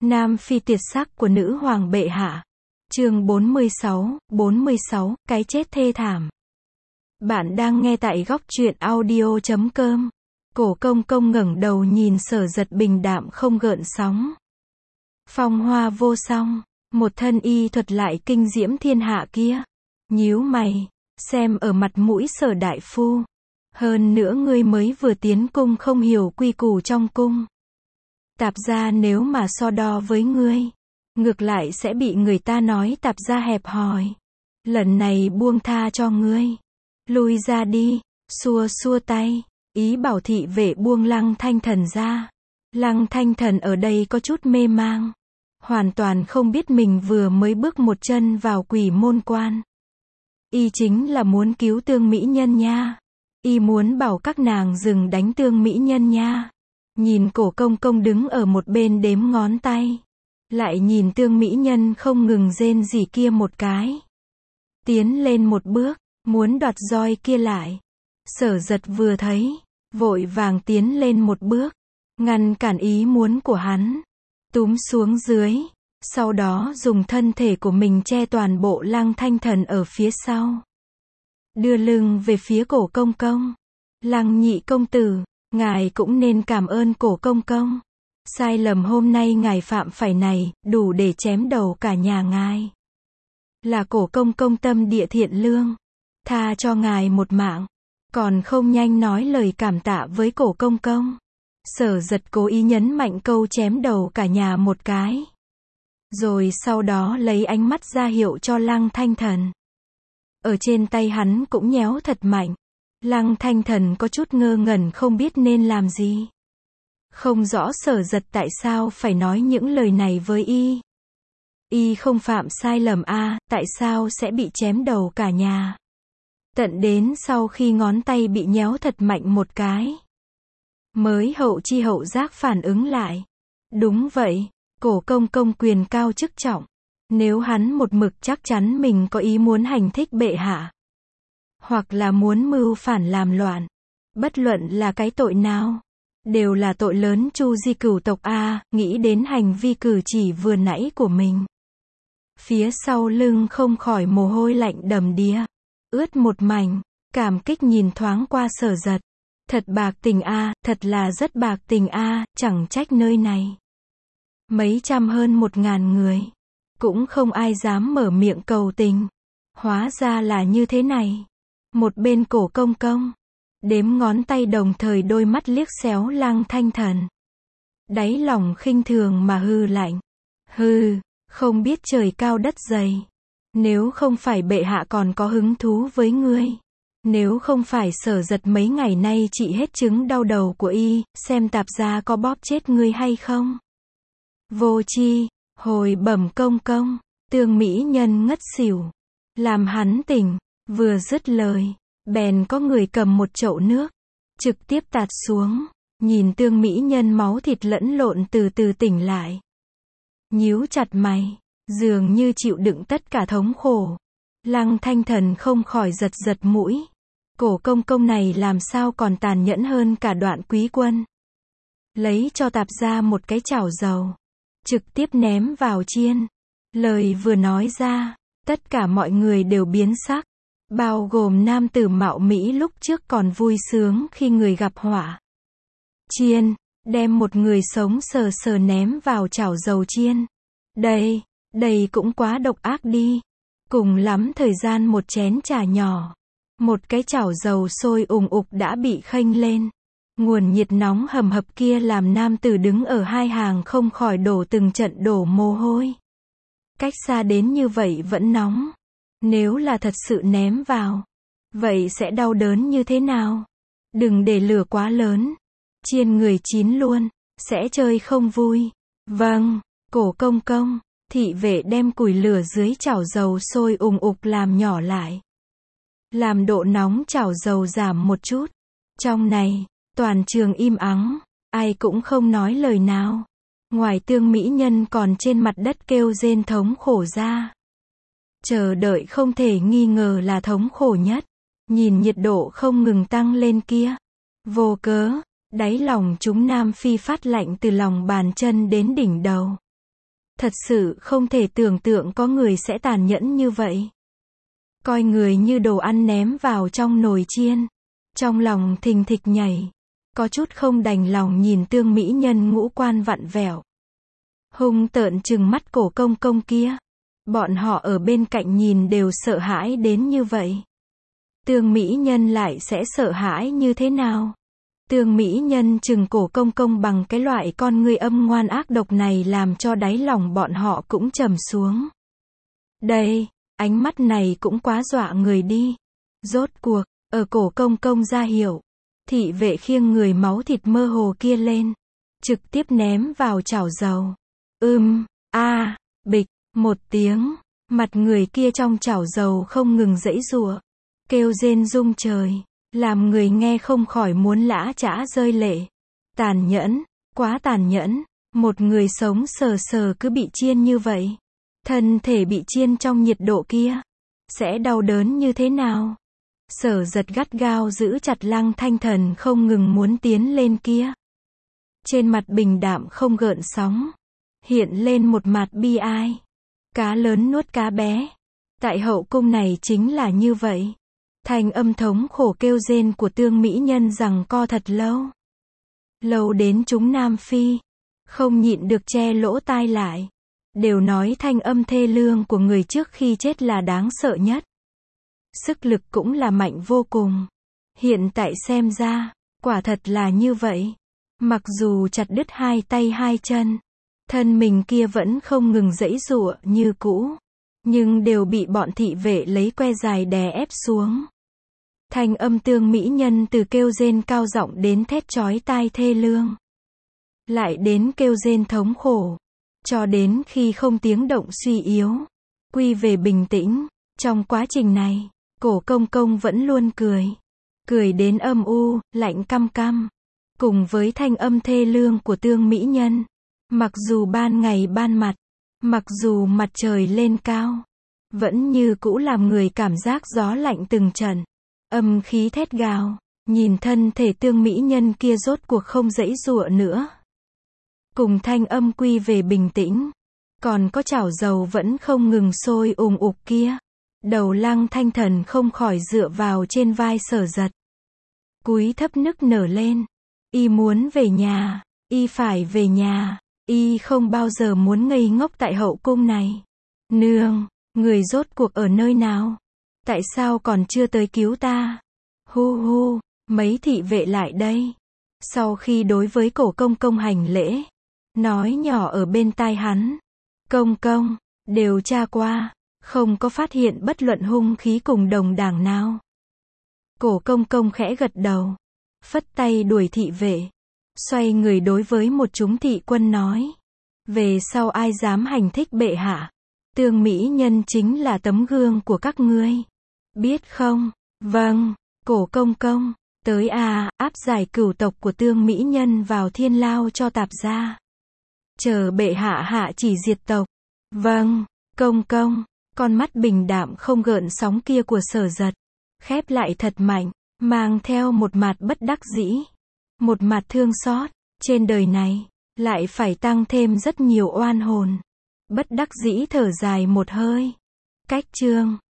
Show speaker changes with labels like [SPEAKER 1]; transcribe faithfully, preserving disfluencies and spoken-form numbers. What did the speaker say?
[SPEAKER 1] Nam phi tuyệt sắc của nữ hoàng bệ hạ. Chương bốn mươi sáu, bốn mươi sáu, cái chết thê thảm. Bạn đang nghe tại góc truyện audio chấm com. Cổ công công ngẩng đầu nhìn Sở Giật bình đạm không gợn sóng. Phong hoa vô song, một thân y thuật lại kinh diễm thiên hạ kia. Nhíu mày, xem ở mặt mũi Sở đại phu. Hơn nữa ngươi mới vừa tiến cung không hiểu quy củ trong cung. Tạp gia nếu mà so đo với ngươi, ngược lại sẽ bị người ta nói tạp gia hẹp hòi. Lần này buông tha cho ngươi. Lui ra đi, xua xua tay, ý bảo thị vệ buông Lăng Thanh Thần ra. Lăng Thanh Thần ở đây có chút mê mang. Hoàn toàn không biết mình vừa mới bước một chân vào quỷ môn quan. Y chính là muốn cứu Tương mỹ nhân nha. Y muốn bảo các nàng dừng đánh Tương mỹ nhân nha. Nhìn cổ công công đứng ở một bên đếm ngón tay. Lại nhìn Tương mỹ nhân không ngừng rên rỉ kia một cái. Tiến lên một bước, muốn đoạt roi kia lại. Sở Giật vừa thấy, vội vàng tiến lên một bước, ngăn cản ý muốn của hắn. Túm xuống dưới, sau đó dùng thân thể của mình che toàn bộ Lăng Thanh Thần ở phía sau. Đưa lưng về phía cổ công công. Lăng nhị công tử, ngài cũng nên cảm ơn cổ công công. Sai lầm hôm nay ngài phạm phải này, đủ để chém đầu cả nhà ngài. Là cổ công công tâm địa thiện lương, tha cho ngài một mạng, còn không nhanh nói lời cảm tạ với cổ công công. Sở Giật cố ý nhấn mạnh câu chém đầu cả nhà một cái. Rồi sau đó lấy ánh mắt ra hiệu cho Lăng Thanh Thần. Ở trên tay hắn cũng nhéo thật mạnh. Lăng Thanh Thần có chút ngơ ngẩn không biết nên làm gì. Không rõ Sở Giật tại sao phải nói những lời này với y. Y không phạm sai lầm a, à, tại sao sẽ bị chém đầu cả nhà? Tận đến sau khi ngón tay bị nhéo thật mạnh một cái, mới hậu chi hậu giác phản ứng lại. Đúng vậy, cổ công công quyền cao chức trọng. Nếu hắn một mực chắc chắn mình có ý muốn hành thích bệ hạ, hoặc là muốn mưu phản làm loạn, bất luận là cái tội nào, đều là tội lớn chu di cửu tộc a. Nghĩ đến hành vi cử chỉ vừa nãy của mình, phía sau lưng không khỏi mồ hôi lạnh đầm đìa, ướt một mảnh. Cảm kích nhìn thoáng qua Sở Giật. Thật bạc tình a, thật là rất bạc tình a, chẳng trách nơi này mấy trăm hơn một ngàn người, cũng không ai dám mở miệng cầu tình. Hóa ra là như thế này. Một bên cổ công công, đếm ngón tay đồng thời đôi mắt liếc xéo Lăng Thanh Thần. Đáy lòng khinh thường mà hư lạnh. Hừ, không biết trời cao đất dày. Nếu không phải bệ hạ còn có hứng thú với ngươi. Nếu không phải Sở Giật mấy ngày nay trị hết chứng đau đầu của y, xem tạp gia có bóp chết ngươi hay không. Vô chi, hồi bẩm công công, Tương mỹ nhân ngất xỉu. Làm hắn tỉnh, vừa dứt lời, bèn có người cầm một chậu nước, trực tiếp tạt xuống, nhìn Tương mỹ nhân máu thịt lẫn lộn từ từ tỉnh lại. Nhíu chặt mày, dường như chịu đựng tất cả thống khổ. Lăng Thanh Thần không khỏi giật giật mũi. Cổ công công này làm sao còn tàn nhẫn hơn cả Đoạn Quý Quân. Lấy cho tạp gia một cái chảo dầu, trực tiếp ném vào chiên. Lời vừa nói ra, tất cả mọi người đều biến sắc, bao gồm nam tử mạo Mỹ lúc trước còn vui sướng khi người gặp họa. Chiên, đem một người sống sờ sờ ném vào chảo dầu chiên. Đây, đây cũng quá độc ác đi. Cùng lắm thời gian một chén trà nhỏ, một cái chảo dầu sôi ùng ục đã bị khênh lên. Nguồn nhiệt nóng hầm hập kia làm nam tử đứng ở hai hàng không khỏi đổ từng trận đổ mồ hôi. Cách xa đến như vậy vẫn nóng. Nếu là thật sự ném vào, vậy sẽ đau đớn như thế nào? Đừng để lửa quá lớn. Chiên người chín luôn, sẽ chơi không vui. Vâng, cổ công công. Thị vệ đem củi lửa dưới chảo dầu sôi ùng ục làm nhỏ lại. Làm độ nóng chảo dầu giảm một chút. Trong này, toàn trường im ắng, ai cũng không nói lời nào. Ngoài Tương mỹ nhân còn trên mặt đất kêu rên thống khổ ra. Chờ đợi không thể nghi ngờ là thống khổ nhất. Nhìn nhiệt độ không ngừng tăng lên kia. Vô cớ, đáy lòng chúng Nam Phi phát lạnh từ lòng bàn chân đến đỉnh đầu. Thật sự không thể tưởng tượng có người sẽ tàn nhẫn như vậy. Coi người như đồ ăn ném vào trong nồi chiên. Trong lòng thình thịch nhảy. Có chút không đành lòng nhìn Tương mỹ nhân ngũ quan vặn vẹo. Hung tợn trừng mắt Cổ Công Công kia. Bọn họ ở bên cạnh nhìn đều sợ hãi đến như vậy. Tương mỹ nhân lại sẽ sợ hãi như thế nào? Tương mỹ nhân trừng Cổ Công Công bằng cái loại con ngươi âm ngoan ác độc này làm cho đáy lòng bọn họ cũng trầm xuống. Đây, ánh mắt này cũng quá dọa người đi. Rốt cuộc, ở Cổ Công Công ra hiệu, thị vệ khiêng người máu thịt mơ hồ kia lên, trực tiếp ném vào chảo dầu. Ưm, a, bịch, một tiếng, mặt người kia trong chảo dầu không ngừng giãy giụa, kêu rên rung trời, làm người nghe không khỏi muốn lã chã rơi lệ. Tàn nhẫn, quá tàn nhẫn, một người sống sờ sờ cứ bị chiên như vậy. Thân thể bị chiên trong nhiệt độ kia, sẽ đau đớn như thế nào? Sở Giật gắt gao giữ chặt Lăng Thanh Thần không ngừng muốn tiến lên kia. Trên mặt bình đạm không gợn sóng, hiện lên một mặt bi ai. Cá lớn nuốt cá bé. Tại hậu cung này chính là như vậy. Thanh âm thống khổ kêu rên của Tương mỹ nhân rằng co thật lâu. Lâu đến chúng Nam Phi không nhịn được che lỗ tai lại. Đều nói thanh âm thê lương của người trước khi chết là đáng sợ nhất. Sức lực cũng là mạnh vô cùng. Hiện tại xem ra, quả thật là như vậy. Mặc dù chặt đứt hai tay hai chân, thân mình kia vẫn không ngừng giãy giụa như cũ, nhưng đều bị bọn thị vệ lấy que dài đè ép xuống. Thanh âm Tương mỹ nhân từ kêu rên cao giọng đến thét chói tai thê lương, lại đến kêu rên thống khổ, cho đến khi không tiếng động suy yếu, quy về bình tĩnh. Trong quá trình này, Cổ Công Công vẫn luôn cười, cười đến âm u, lạnh căm căm, cùng với thanh âm thê lương của Tương mỹ nhân. Mặc dù ban ngày ban mặt, mặc dù mặt trời lên cao, vẫn như cũ làm người cảm giác gió lạnh từng trận, âm khí thét gào, nhìn thân thể Tương mỹ nhân kia rốt cuộc không giãy giụa nữa. Cùng thanh âm quy về bình tĩnh, còn có chảo dầu vẫn không ngừng sôi ùng ục kia. Đầu Lăng Thanh Thần không khỏi dựa vào trên vai Sở Giật, cúi thấp nức nở lên. Y muốn về nhà, y phải về nhà, y không bao giờ muốn ngây ngốc tại hậu cung này. Nương, người rốt cuộc ở nơi nào? Tại sao còn chưa tới cứu ta? Hu hu, mấy thị vệ lại đây. Sau khi đối với Cổ Công Công hành lễ, nói nhỏ ở bên tai hắn. Công công, điều tra qua, không có phát hiện bất luận hung khí cùng đồng đảng nào. Cổ Công Công khẽ gật đầu, phất tay đuổi thị vệ, xoay người đối với một chúng thị quân nói. Về sau ai dám hành thích bệ hạ, Tương mỹ nhân chính là tấm gương của các ngươi. Biết không? Vâng, Cổ Công Công, tới à, áp giải cửu tộc của Tương mỹ nhân vào thiên lao cho tạp gia. Chờ bệ hạ hạ chỉ diệt tộc. Vâng, Công Công. Con mắt bình đạm không gợn sóng kia của Sở Giật khép lại thật mạnh, mang theo một mặt bất đắc dĩ, một mặt thương xót. Trên đời này lại phải tăng thêm rất nhiều oan hồn. Bất đắc dĩ thở dài một hơi. Cách chương